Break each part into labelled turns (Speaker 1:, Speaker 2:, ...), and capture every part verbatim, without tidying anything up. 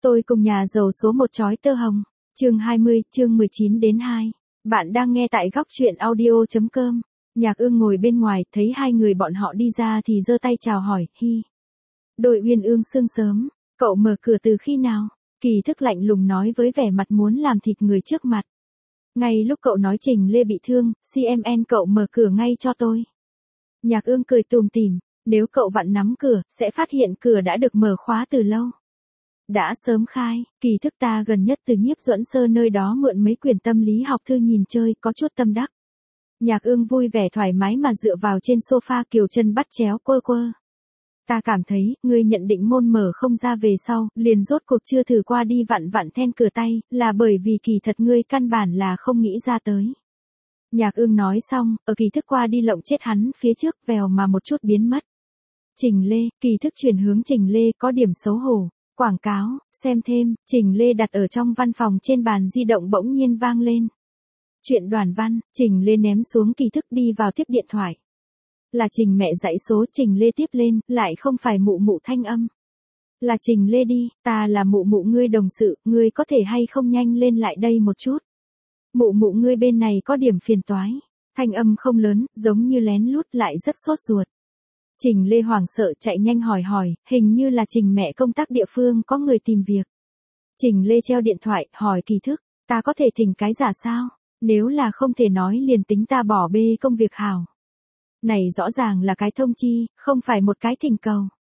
Speaker 1: Tôi cùng nhà giàu số một chói tơ hồng. Chương hai mươi, chương mười chín đến hai. Bạn đang nghe tại góc truyện audio chấm com. Nhạc Ương ngồi bên ngoài, thấy hai người bọn họ đi ra thì giơ tay chào hỏi, hi. Đội Uyên Ương sương sớm, cậu mở cửa từ khi nào? Kỳ Thức lạnh lùng nói với vẻ mặt muốn làm thịt người trước mặt. Ngay lúc cậu nói Trình Lê bị thương, xê em en cậu mở cửa ngay cho tôi. Nhạc Ương cười tùm tìm, nếu cậu vặn nắm cửa, sẽ phát hiện cửa đã được mở khóa từ lâu. Đã sớm khai, Kỳ Thức ta gần nhất từ Nhiếp Duẫn Sơ nơi đó mượn mấy quyển tâm lý học thư nhìn chơi, có chút tâm đắc. Nhạc Ương vui vẻ thoải mái mà dựa vào trên sofa kiều chân bắt chéo quơ quơ. Ta cảm thấy, ngươi nhận định môn mở không ra về sau, liền rốt cuộc chưa thử qua đi vặn vặn then cửa tay, là bởi vì kỳ thật ngươi căn bản là không nghĩ ra tới. Nhạc Ương nói xong, ở Kỳ Thức qua đi lộng chết hắn phía trước vèo mà một chút biến mất. Trình Lê, Kỳ Thức chuyển hướng Trình Lê có điểm xấu hổ. Quảng cáo, xem thêm, Trình Lê đặt ở trong văn phòng trên bàn di động bỗng nhiên vang lên. Chuyện Đoàn Văn, Trình Lê ném xuống Kỳ Thức đi vào tiếp điện thoại. Là Trình mẹ dãy số, Trình Lê tiếp lên, lại không phải mụ mụ thanh âm. Là Trình Lê đi, ta là mụ mụ ngươi đồng sự, ngươi có thể hay không nhanh lên lại đây một chút. Mụ mụ ngươi bên này có điểm phiền toái. Thanh âm không lớn, giống như lén lút lại rất sốt ruột. Trình Lê hoảng sợ chạy nhanh hỏi hỏi, hình như là Trình mẹ công tác địa phương có người tìm việc. Trình Lê treo điện thoại, hỏi Kỳ Thức, ta có thể thỉnh cái giả sao? Nếu là không thể nói liền tính ta bỏ bê công việc hảo. Này rõ ràng là cái thông chi, không phải một cái thỉnh cầu.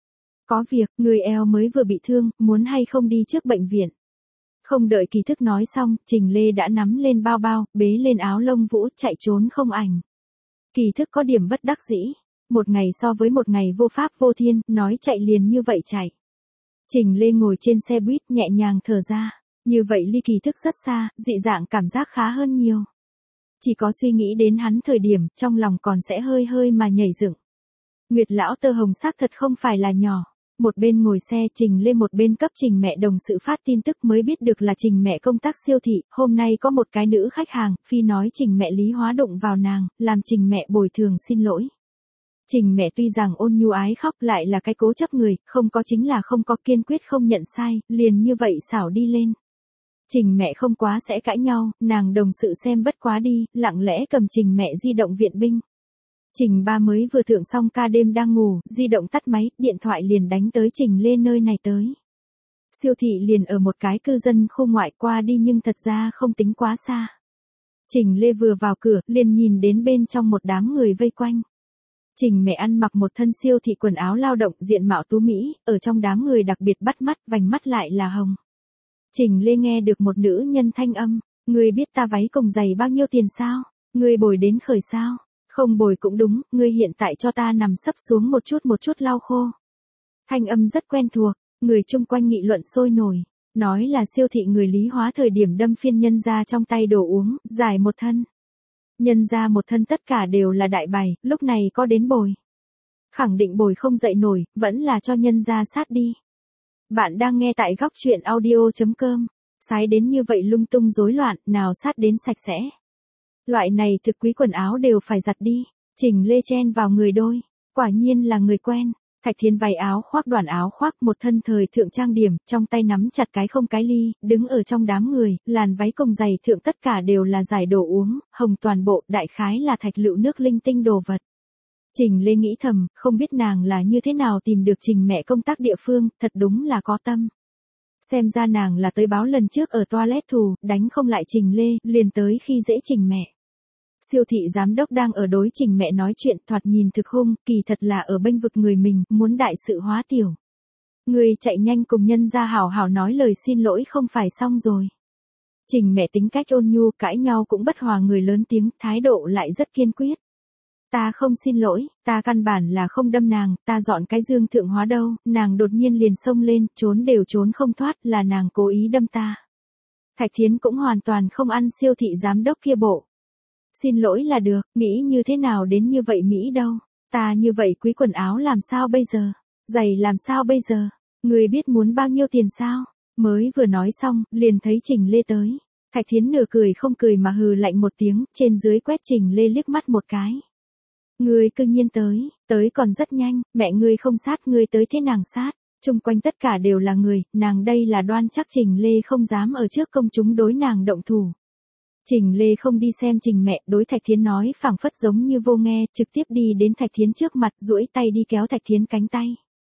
Speaker 1: Có việc, người eo mới vừa bị thương, muốn hay không đi trước bệnh viện. Không đợi Kỳ Thức nói xong, Trình Lê đã nắm lên bao bao, bế lên áo lông vũ, chạy trốn không ảnh. Kỳ Thức có điểm bất đắc dĩ. Một ngày so với một ngày vô pháp vô thiên, nói chạy liền như vậy chạy. Trình Lê ngồi trên xe buýt nhẹ nhàng thở ra. Như vậy ly Kỳ Thức rất xa, dị dạng cảm giác khá hơn nhiều. Chỉ có suy nghĩ đến hắn thời điểm, trong lòng còn sẽ hơi hơi mà nhảy dựng. Nguyệt lão tơ hồng xác thật không phải là nhỏ. Một bên ngồi xe Trình Lê một bên cấp Trình mẹ đồng sự phát tin tức mới biết được là Trình mẹ công tác siêu thị, hôm nay có một cái nữ khách hàng, phi nói Trình mẹ lý hóa đụng vào nàng, làm Trình mẹ bồi thường xin lỗi. Trình mẹ tuy rằng ôn nhu ái khóc lại là cái cố chấp người, không có chính là không có, kiên quyết không nhận sai, liền như vậy xảo đi lên. Trình mẹ không quá sẽ cãi nhau, nàng đồng sự xem bất quá đi, lặng lẽ cầm Trình mẹ di động viện binh. Trình ba mới vừa thượng xong ca đêm đang ngủ, di động tắt máy, điện thoại liền đánh tới Trình Lê nơi này tới. Siêu thị liền ở một cái cư dân khu ngoại, qua đi nhưng thật ra không tính quá xa. Trình Lê vừa vào cửa, liền nhìn đến bên trong một đám người vây quanh. Trình mẹ ăn mặc một thân siêu thị quần áo lao động, diện mạo tú mỹ, ở trong đám người đặc biệt bắt mắt, vành mắt lại là hồng. Trình Lê nghe được một nữ nhân thanh âm, ngươi biết ta váy cùng giày bao nhiêu tiền sao? Ngươi bồi đến khởi sao? Không bồi cũng đúng, ngươi hiện tại cho ta nằm sấp xuống một chút một chút lau khô. Thanh âm rất quen thuộc, người chung quanh nghị luận sôi nổi, nói là siêu thị người lý hóa thời điểm đâm phiên nhân ra trong tay đồ uống, giải một thân. Nhân ra một thân tất cả đều là đại bày, lúc này có đến bồi. Khẳng định bồi không dậy nổi, vẫn là cho nhân ra sát đi. Bạn đang nghe tại góc truyện audio chấm com. Sái đến như vậy lung tung rối loạn, nào sát đến sạch sẽ. Loại này thực quý quần áo đều phải giặt đi. Trình Lê chen vào người đôi. Quả nhiên là người quen. Thạch Thiến váy áo khoác đoàn áo khoác một thân thời thượng trang điểm, trong tay nắm chặt cái không cái ly, đứng ở trong đám người, làn váy cùng giày thượng tất cả đều là giải đồ uống, hồng toàn bộ, đại khái là thạch lựu nước linh tinh đồ vật. Trình Lê nghĩ thầm, không biết nàng là như thế nào tìm được Trình mẹ công tác địa phương, thật đúng là có tâm. Xem ra nàng là tới báo lần trước ở toilet thù, đánh không lại Trình Lê, liền tới khi dễ Trình mẹ. Siêu thị giám đốc đang ở đối Trình mẹ nói chuyện, thoạt nhìn thực hung, kỳ thật là ở bênh vực người mình, muốn đại sự hóa tiểu. Người chạy nhanh cùng nhân ra hảo hảo nói lời xin lỗi không phải xong rồi. Trình mẹ tính cách ôn nhu, cãi nhau cũng bất hòa người lớn tiếng, thái độ lại rất kiên quyết. Ta không xin lỗi, ta căn bản là không đâm nàng, ta dọn cái dương thượng hóa đâu, nàng đột nhiên liền xông lên, trốn đều trốn không thoát, là nàng cố ý đâm ta. Thạch Thiến cũng hoàn toàn không ăn siêu thị giám đốc kia bộ. Xin lỗi là được, nghĩ như thế nào đến như vậy Mỹ đâu, ta như vậy quý quần áo làm sao bây giờ, giày làm sao bây giờ, người biết muốn bao nhiêu tiền sao, mới vừa nói xong, liền thấy Trình Lê tới. Thạch Thiến nửa cười không cười mà hừ lạnh một tiếng, trên dưới quét Trình Lê liếc mắt một cái. Ngươi cương nhiên tới, tới còn rất nhanh, mẹ ngươi không sát ngươi tới thế nàng sát. Chung quanh tất cả đều là người, nàng đây là đoan chắc Trình Lê không dám ở trước công chúng đối nàng động thủ. Trình Lê không đi xem Trình mẹ, đối Thạch Thiến nói phảng phất giống như vô nghe, trực tiếp đi đến Thạch Thiến trước mặt, duỗi tay đi kéo Thạch Thiến cánh tay.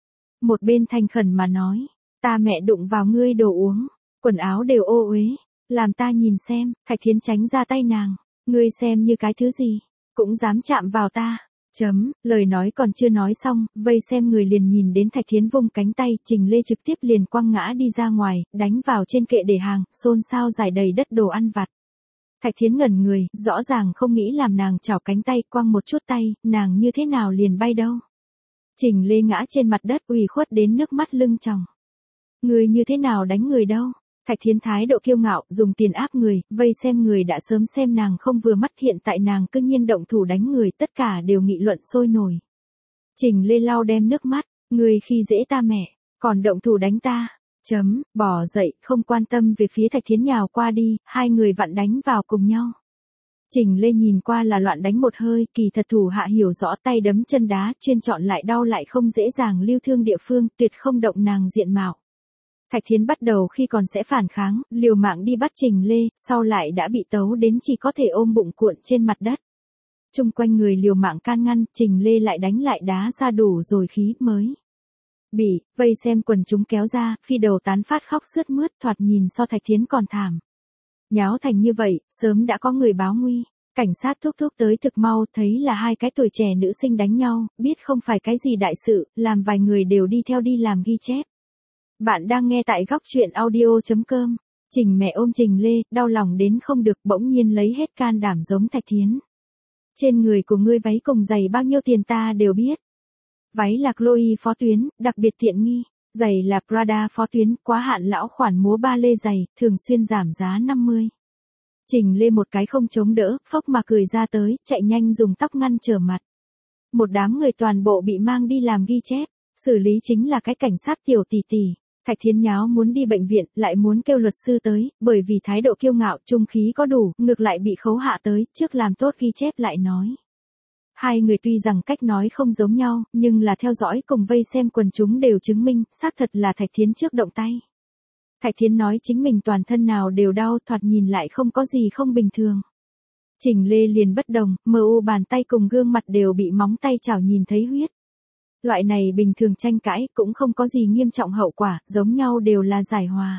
Speaker 1: Một bên thành khẩn mà nói, ta mẹ đụng vào ngươi đồ uống, quần áo đều ô uế, làm ta nhìn xem. Thạch Thiến tránh ra tay nàng, ngươi xem như cái thứ gì, cũng dám chạm vào ta. Chấm, lời nói còn chưa nói xong, vây xem người liền nhìn đến Thạch Thiến vung cánh tay, Trình Lê trực tiếp liền quăng ngã đi ra ngoài, đánh vào trên kệ để hàng, xôn xao giải đầy đất đồ ăn vặt. Thạch Thiến ngẩn người, rõ ràng không nghĩ làm nàng chảo cánh tay, quăng một chút tay, nàng như thế nào liền bay đâu. Trình Lê ngã trên mặt đất ủy khuất đến nước mắt lưng tròng. Người như thế nào đánh người đâu. Thạch Thiến thái độ kiêu ngạo, dùng tiền áp người, vây xem người đã sớm xem nàng không vừa mắt, hiện tại nàng cư nhiên động thủ đánh người, tất cả đều nghị luận sôi nổi. Trình Lê lau đem nước mắt, người khi dễ ta mẹ, còn động thủ đánh ta. Chấm, bỏ dậy, không quan tâm về phía Thạch Thiến nhào qua đi, hai người vặn đánh vào cùng nhau. Trình Lê nhìn qua là loạn đánh một hơi, kỳ thật thủ hạ hiểu rõ, tay đấm chân đá, chuyên chọn lại đau lại không dễ dàng lưu thương địa phương, tuyệt không động nàng diện mạo. Thạch Thiến bắt đầu khi còn sẽ phản kháng, liều mạng đi bắt Trình Lê, sau lại đã bị tấu đến chỉ có thể ôm bụng cuộn trên mặt đất. Chung quanh người liều mạng can ngăn, Trình Lê lại đánh lại đá ra đủ rồi khí mới. Bị, vây xem quần chúng kéo ra, phi đầu tán phát khóc sướt mướt, thoạt nhìn so Thạch Thiến còn thảm. Nháo thành như vậy, sớm đã có người báo nguy. Cảnh sát thúc thúc tới thực mau, thấy là hai cái tuổi trẻ nữ sinh đánh nhau, biết không phải cái gì đại sự, làm vài người đều đi theo đi làm ghi chép. Bạn đang nghe tại góc truyện audio chấm com. Trình mẹ ôm Trình Lê, đau lòng đến không được, bỗng nhiên lấy hết can đảm giống Thạch Thiến. Trên người của ngươi váy cùng giày bao nhiêu tiền ta đều biết. Váy là Chloe phó tuyến, đặc biệt tiện nghi. Giày là Prada phó tuyến, quá hạn lão khoản múa ba lê giày, thường xuyên giảm giá năm mươi. Trình Lê một cái không chống đỡ, phốc mà cười ra tới, chạy nhanh dùng tóc ngăn trở mặt. Một đám người toàn bộ bị mang đi làm ghi chép, xử lý chính là cái cảnh sát tiểu tỷ tỷ. Thạch Thiến nháo muốn đi bệnh viện, lại muốn kêu luật sư tới, bởi vì thái độ kiêu ngạo, trung khí có đủ, ngược lại bị khấu hạ tới, trước làm tốt ghi chép lại nói. Hai người tuy rằng cách nói không giống nhau, nhưng là theo dõi cùng vây xem quần chúng đều chứng minh, xác thật là Thạch Thiến trước động tay. Thạch Thiến nói chính mình toàn thân nào đều đau, thoạt nhìn lại không có gì không bình thường. Trình Lê liền bất đồng, mờ u bàn tay cùng gương mặt đều bị móng tay chảo nhìn thấy huyết. Loại này bình thường tranh cãi cũng không có gì nghiêm trọng hậu quả, giống nhau đều là giải hòa.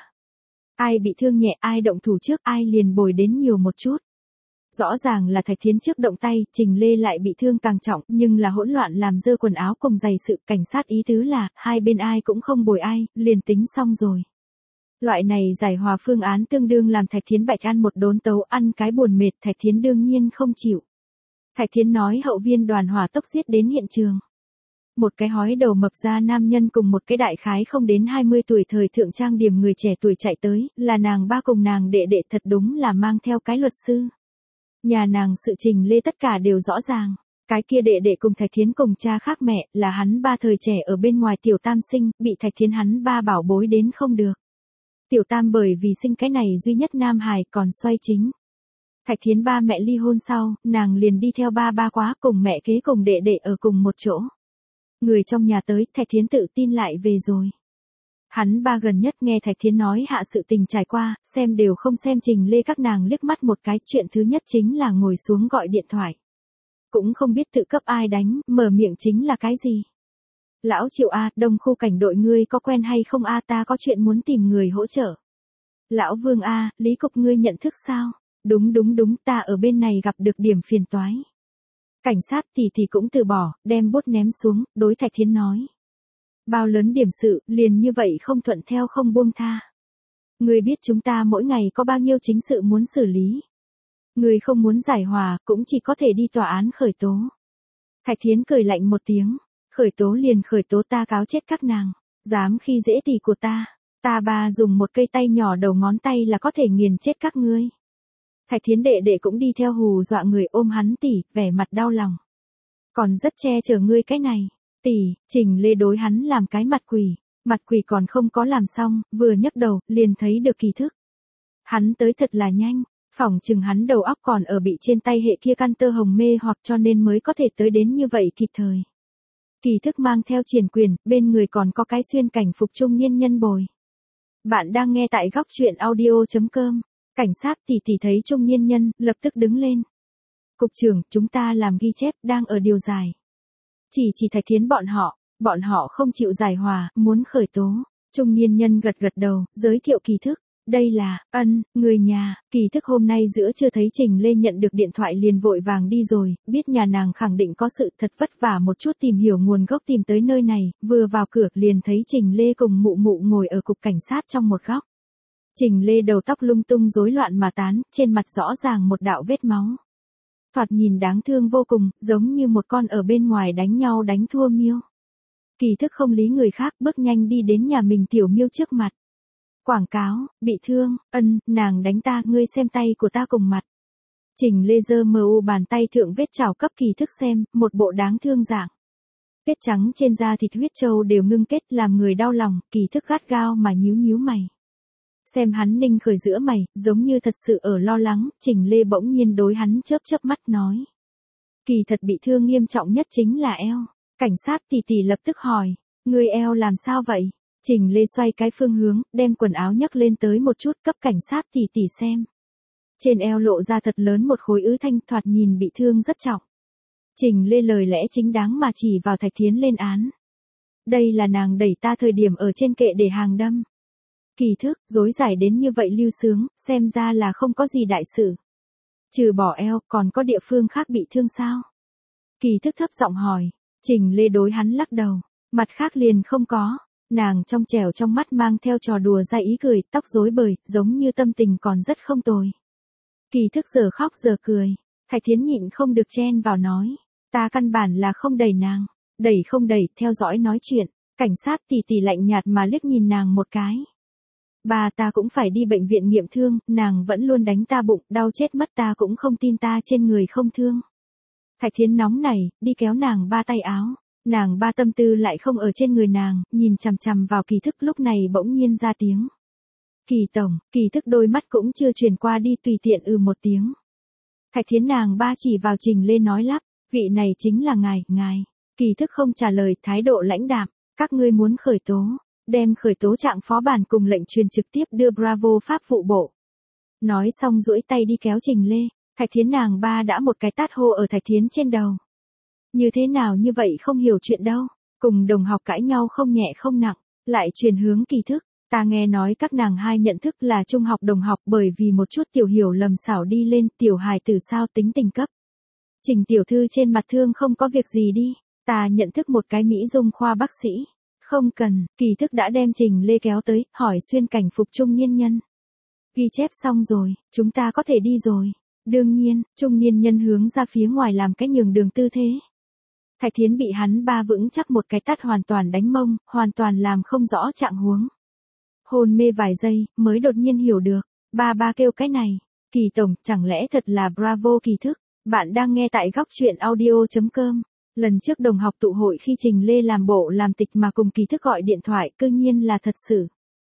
Speaker 1: Ai bị thương nhẹ, ai động thủ trước, ai liền bồi đến nhiều một chút. Rõ ràng là Thạch Thiến trước động tay, Trình Lê lại bị thương càng trọng, nhưng là hỗn loạn làm dơ quần áo cùng giày sự, cảnh sát ý tứ là, hai bên ai cũng không bồi ai, liền tính xong rồi. Loại này giải hòa phương án tương đương làm Thạch Thiến bạch ăn một đốn tấu, ăn cái buồn mệt, Thạch Thiến đương nhiên không chịu. Thạch Thiến nói hậu viên đoàn hỏa tốc giết đến hiện trường. Một cái hói đầu mập ra nam nhân cùng một cái đại khái không đến hai mươi tuổi thời thượng trang điểm người trẻ tuổi chạy tới, là nàng ba cùng nàng đệ đệ, thật đúng là mang theo cái luật sư. Nhà nàng sự Trình Lê tất cả đều rõ ràng. Cái kia đệ đệ cùng Thạch Thiến cùng cha khác mẹ, là hắn ba thời trẻ ở bên ngoài tiểu tam sinh, bị Thạch Thiến hắn ba bảo bối đến không được. Tiểu tam bởi vì sinh cái này duy nhất nam hài còn xoay chính. Thạch Thiến ba mẹ ly hôn sau, nàng liền đi theo ba ba quá cùng mẹ kế cùng đệ đệ ở cùng một chỗ. Người trong nhà tới, Thạch Thiến tự tin lại về rồi. Hắn ba gần nhất nghe Thạch Thiến nói hạ sự tình trải qua, xem đều không xem Trình Lê các nàng liếc mắt một cái, chuyện thứ nhất chính là ngồi xuống gọi điện thoại. Cũng không biết tự cấp ai đánh, mở miệng chính là cái gì. Lão Triệu A, Đông khu cảnh đội ngươi có quen hay không A, ta có chuyện muốn tìm người hỗ trợ. Lão Vương A, Lý Cục ngươi nhận thức sao? Đúng đúng đúng, ta ở bên này gặp được điểm phiền toái. Cảnh sát thì thì cũng từ bỏ, đem bút ném xuống, đối Thạch Thiến nói. Bao lớn điểm sự, liền như vậy không thuận theo không buông tha. Ngươi biết chúng ta mỗi ngày có bao nhiêu chính sự muốn xử lý. Ngươi không muốn giải hòa, cũng chỉ có thể đi tòa án khởi tố. Thạch Thiến cười lạnh một tiếng, khởi tố liền khởi tố, ta cáo chết các nàng. Dám khi dễ tỷ của ta, ta ba dùng một cây tay nhỏ đầu ngón tay là có thể nghiền chết các ngươi. Thạch Thiến đệ đệ cũng đi theo hù dọa người, ôm hắn tỷ, vẻ mặt đau lòng. Còn rất che chở ngươi cái này. Tỷ, Trình Lê đối hắn làm cái mặt quỷ. Mặt quỷ còn không có làm xong, vừa nhấc đầu, liền thấy được kỳ thức. Hắn tới thật là nhanh, phỏng chừng hắn đầu óc còn ở bị trên tay hệ kia căn tơ hồng mê hoặc cho nên mới có thể tới đến như vậy kịp thời. Kỳ thức mang theo triển quyền, bên người còn có cái xuyên cảnh phục trung niên nhân bồi. Bạn đang nghe tại góc chuyện audio chấm com. Cảnh sát tỷ tỷ thấy trung niên nhân, lập tức đứng lên. Cục trưởng, chúng ta làm ghi chép, đang ở điều giải. Chỉ chỉ Thạch Thiến bọn họ, bọn họ không chịu giải hòa, muốn khởi tố. Trung niên nhân gật gật đầu, giới thiệu Kỳ thức. Đây là, ân, người nhà. Kỳ thức hôm nay giữa chưa thấy Trình Lê nhận được điện thoại liền vội vàng đi rồi, biết nhà nàng khẳng định có sự thật vất vả một chút tìm hiểu nguồn gốc tìm tới nơi này, vừa vào cửa liền thấy Trình Lê cùng mụ mụ ngồi ở cục cảnh sát trong một góc. Trình Lê đầu tóc lung tung rối loạn mà tán, trên mặt rõ ràng một đạo vết máu. Thoạt nhìn đáng thương vô cùng, giống như một con ở bên ngoài đánh nhau đánh thua miêu. Kỳ thức không lý người khác, bước nhanh đi đến nhà mình tiểu miêu trước mặt. Quảng cáo, bị thương, ân, nàng đánh ta, ngươi xem tay của ta cùng mặt. Trình Lê giơ mờ u bàn tay thượng vết chảo cấp Kỳ thức xem, một bộ đáng thương dạng. Vết trắng trên da thịt huyết trâu đều ngưng kết làm người đau lòng, Kỳ thức gắt gao mà nhíu nhíu mày. Xem hắn ninh khởi giữa mày, giống như thật sự ở lo lắng, Trình Lê bỗng nhiên đối hắn chớp chớp mắt nói. Kỳ thật bị thương nghiêm trọng nhất chính là eo. Cảnh sát tỷ tỷ lập tức hỏi, ngươi eo làm sao vậy? Trình Lê xoay cái phương hướng, đem quần áo nhấc lên tới một chút cấp cảnh sát tỷ tỷ xem. Trên eo lộ ra thật lớn một khối ứ thanh thoạt nhìn bị thương rất trọng. Trình Lê lời lẽ chính đáng mà chỉ vào Thạch Thiến lên án. Đây là nàng đẩy ta thời điểm ở trên kệ để hàng đâm. Kỳ thức, dối giải đến như vậy lưu sướng, xem ra là không có gì đại sự. Trừ bỏ eo, còn có địa phương khác bị thương sao? Kỳ thức thấp giọng hỏi, Trình Lê đối hắn lắc đầu, mặt khác liền không có. Nàng trong trẻo trong mắt mang theo trò đùa ra ý cười, tóc rối bời, giống như tâm tình còn rất không tồi. Kỳ thức giờ khóc giờ cười, Thạch Thiến nhịn không được chen vào nói, ta căn bản là không đẩy nàng, đẩy không đẩy, theo dõi nói chuyện, cảnh sát tỷ tỷ lạnh nhạt mà liếc nhìn nàng một cái. Bà ta cũng phải đi bệnh viện nghiệm thương, nàng vẫn luôn đánh ta bụng, đau chết mất ta cũng không tin ta trên người không thương. Thạch Thiến nóng này, đi kéo nàng ba tay áo. Nàng ba tâm tư lại không ở trên người nàng, nhìn chằm chằm vào Kỳ thức lúc này bỗng nhiên ra tiếng. Kỳ tổng, Kỳ thức đôi mắt cũng chưa truyền qua đi tùy tiện ừ một tiếng. Thạch Thiến nàng ba chỉ vào Trình Lê nói lắp, vị này chính là ngài, ngài. Kỳ thức không trả lời, thái độ lãnh đạm, các ngươi muốn khởi tố, đem khởi tố trạng phó bản cùng lệnh truyền trực tiếp đưa Bravo pháp vụ bộ. Nói xong duỗi tay đi kéo Trình Lê, Thạch Thiến nàng ba đã một cái tát hô ở Thạch Thiến trên đầu. Như thế nào như vậy không hiểu chuyện đâu, cùng đồng học cãi nhau không nhẹ không nặng, lại truyền hướng Kỳ thức, ta nghe nói các nàng hai nhận thức là trung học đồng học bởi vì một chút tiểu hiểu lầm xảo đi lên, tiểu hài tử sao tính tình cấp. Trình tiểu thư trên mặt thương không có việc gì đi, ta nhận thức một cái Mỹ Dung khoa bác sĩ, không cần, Kỳ thức đã đem Trình Lê kéo tới, hỏi xuyên cảnh phục trung niên nhân. Ghi chép xong rồi, chúng ta có thể đi rồi, đương nhiên, trung niên nhân hướng ra phía ngoài làm cái nhường đường tư thế. Thạch Thiến bị hắn ba vững chắc một cái tát hoàn toàn đánh mông, hoàn toàn làm không rõ trạng huống. Hôn mê vài giây, mới đột nhiên hiểu được, ba ba kêu cái này, Kỳ tổng, chẳng lẽ thật là Bravo Kỳ thức, bạn đang nghe tại góc chuyện audio chấm com. Lần trước đồng học tụ hội khi Trình Lê làm bộ làm tịch mà cùng Kỳ thức gọi điện thoại, cư nhiên là thật sự.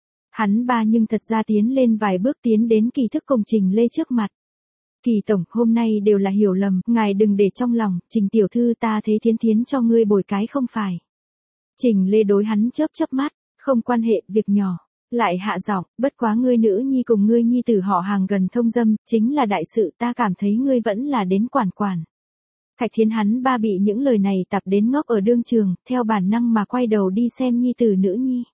Speaker 1: Hắn ba nhưng thật ra tiến lên vài bước tiến đến Kỳ thức cùng Trình Lê trước mặt. Kỳ tổng, hôm nay đều là hiểu lầm, ngài đừng để trong lòng, Trình tiểu thư ta thế Thiến Thiến cho ngươi bồi cái không phải. Trình Lê đối hắn chớp chớp mắt, không quan hệ, việc nhỏ, lại hạ giọng, bất quá ngươi nữ nhi cùng ngươi nhi tử họ hàng gần thông dâm, chính là đại sự, ta cảm thấy ngươi vẫn là đến quản quản. Thạch Thiến hắn ba bị những lời này tập đến ngốc ở đương trường, theo bản năng mà quay đầu đi xem nhi tử nữ nhi.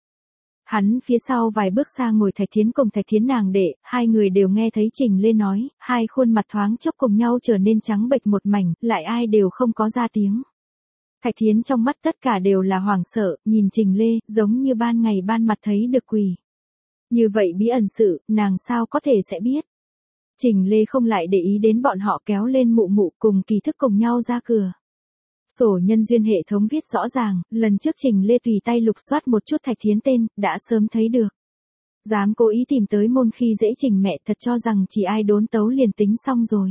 Speaker 1: Hắn phía sau vài bước xa ngồi Thạch Thiến cùng Thạch Thiến nàng đệ, hai người đều nghe thấy Trình Lê nói, hai khuôn mặt thoáng chốc cùng nhau trở nên trắng bệch một mảnh, lại ai đều không có ra tiếng. Thạch Thiến trong mắt tất cả đều là hoảng sợ, nhìn Trình Lê, giống như ban ngày ban mặt thấy được quỷ. Như vậy bí ẩn sự, nàng sao có thể sẽ biết. Trình Lê không lại để ý đến bọn họ kéo lên mụ mụ cùng Kỳ thức cùng nhau ra cửa. Sổ nhân duyên hệ thống viết rõ ràng, lần trước Trình Lê tùy tay lục soát một chút Thạch Thiến tên, đã sớm thấy được. Dám cố ý tìm tới môn khi dễ Trình mẹ thật cho rằng chỉ ai đốn tấu liền tính xong rồi.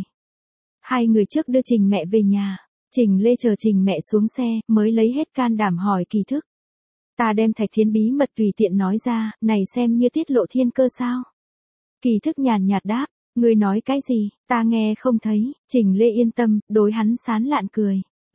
Speaker 1: Hai người trước đưa Trình mẹ về nhà, Trình Lê chờ Trình mẹ xuống xe, mới lấy hết can đảm hỏi Kỳ thức. Ta đem Thạch Thiến bí mật tùy tiện nói ra, này xem như tiết lộ thiên cơ sao. Kỳ thức nhàn nhạt đáp, ngươi nói cái gì, ta nghe không thấy, Trình Lê yên tâm, đối hắn sán lạn cười.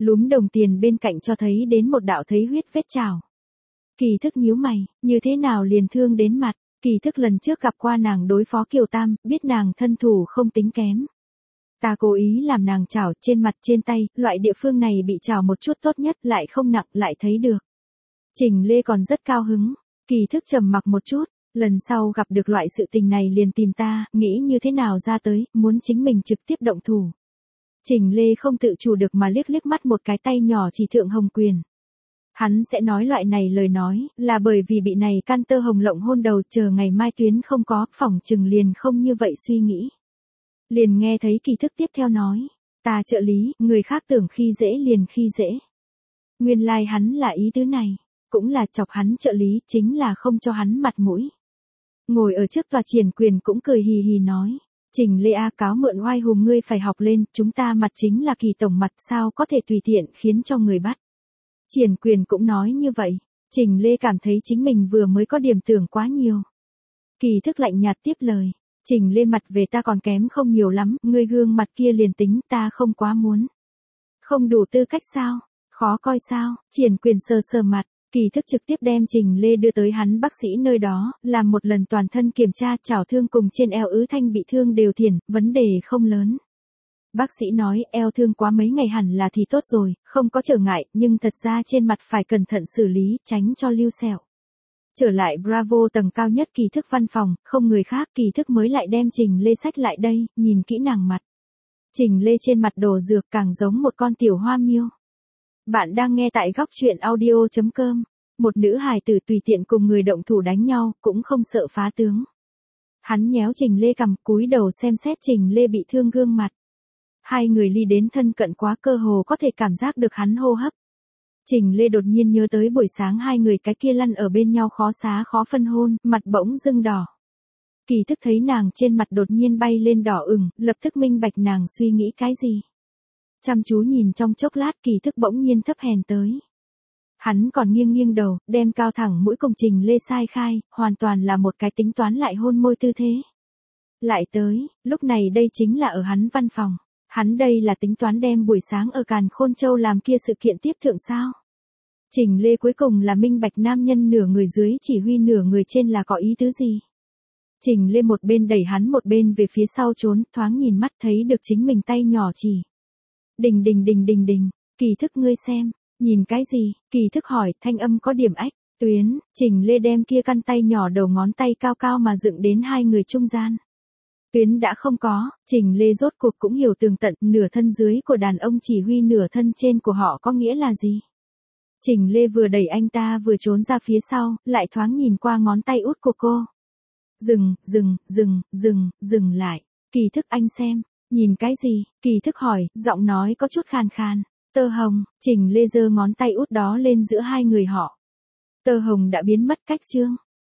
Speaker 1: Lúm đồng tiền bên cạnh cho thấy đến một đạo thấy huyết vết chảo. Kỳ thức nhíu mày, như thế nào liền thương đến mặt. Kỳ thức lần trước gặp qua nàng đối phó Kiều Tam, biết nàng thân thủ không tính kém. Ta cố ý làm nàng chảo trên mặt trên tay, loại địa phương này bị chảo một chút tốt nhất, lại không nặng, lại thấy được. Trình Lê còn rất cao hứng. Kỳ thức trầm mặc một chút, lần sau gặp được loại sự tình này liền tìm ta, nghĩ như thế nào ra tới, muốn chính mình trực tiếp động thủ. Trình Lê không tự chủ được mà liếc liếc mắt một cái tay nhỏ chỉ thượng hồng quyền. Hắn sẽ nói loại này lời nói, là bởi vì bị này căn tơ hồng lộng hôn đầu, chờ ngày mai tuyến không có, phỏng chừng liền không như vậy suy nghĩ. Liền nghe thấy Kỳ thức tiếp theo nói, ta trợ lý, người khác tưởng khi dễ liền khi dễ. Nguyên lai like hắn là ý tứ này, cũng là chọc hắn trợ lý, chính là không cho hắn mặt mũi. Ngồi ở trước tòa Triển Quyền cũng cười hì hì nói, Trình Lê A cáo mượn oai hùng ngươi phải học lên, chúng ta mặt chính là Kỳ tổng mặt, sao có thể tùy tiện khiến cho người bắt. Triển Quyền cũng nói như vậy, Trình Lê cảm thấy chính mình vừa mới có điểm tưởng quá nhiều. Kỳ thức lạnh nhạt tiếp lời, Trình Lê mặt về ta còn kém không nhiều lắm, ngươi gương mặt kia liền tính ta không quá muốn. Không đủ tư cách sao, khó coi sao, Triển Quyền sờ sờ mặt, Kỳ thức trực tiếp đem Trình Lê đưa tới hắn bác sĩ nơi đó, làm một lần toàn thân kiểm tra, chảo thương cùng trên eo ứ thanh bị thương đều thiển, vấn đề không lớn. Bác sĩ nói eo thương quá mấy ngày hẳn là thì tốt rồi, không có trở ngại, nhưng thật ra trên mặt phải cẩn thận xử lý, tránh cho lưu sẹo. Trở lại Bravo tầng cao nhất Kỳ thức văn phòng, không người khác, Kỳ thức mới lại đem Trình Lê xách lại đây, nhìn kỹ nàng mặt. Trình Lê trên mặt đồ dược càng giống một con tiểu hoa miêu. Bạn đang nghe tại góc truyện audio chấm com. Một nữ hài tử tùy tiện cùng người động thủ đánh nhau, cũng không sợ phá tướng. Hắn nhéo Trình Lê cằm, cúi đầu xem xét Trình Lê bị thương gương mặt. Hai người ly đến thân cận quá, cơ hồ có thể cảm giác được hắn hô hấp. Trình Lê đột nhiên nhớ tới buổi sáng hai người cái kia lăn ở bên nhau khó xá khó phân hôn, mặt bỗng dưng đỏ. Kỳ thức thấy nàng trên mặt đột nhiên bay lên đỏ ửng, lập tức minh bạch nàng suy nghĩ cái gì. Chăm chú nhìn trong chốc lát, Kỳ thức bỗng nhiên thấp hèn tới. Hắn còn nghiêng nghiêng đầu, đem cao thẳng mũi cùng Trình Lê sai khai, hoàn toàn là một cái tính toán lại hôn môi tư thế. Lại tới, lúc này đây chính là ở hắn văn phòng. Hắn đây là tính toán đem buổi sáng ở Càn Khôn Châu làm kia sự kiện tiếp thượng sao. Trình Lê cuối cùng là minh bạch nam nhân nửa người dưới chỉ huy nửa người trên là có ý tứ gì. Trình Lê một bên đẩy hắn một bên về phía sau trốn, thoáng nhìn mắt thấy được chính mình tay nhỏ chỉ. Đình đình đình đình đình, Kỳ thức ngươi xem, nhìn cái gì, Kỳ thức hỏi, thanh âm có điểm ách, tuyến, Trình Lê đem kia căn tay nhỏ đầu ngón tay cao cao mà dựng đến hai người trung gian. Tuyến đã không có, Trình Lê rốt cuộc cũng hiểu tường tận, nửa thân dưới của đàn ông chỉ huy nửa thân trên của họ có nghĩa là gì. Trình Lê vừa đẩy anh ta vừa trốn ra phía sau, lại thoáng nhìn qua ngón tay út của cô. Dừng, dừng, dừng, dừng, dừng lại, Kỳ thức anh xem, nhìn cái gì, Kỳ thức hỏi, giọng nói có chút khàn khàn. Tơ hồng, Trình Lê giơ ngón tay út đó lên giữa hai người họ. Tơ hồng đã biến mất cách chương.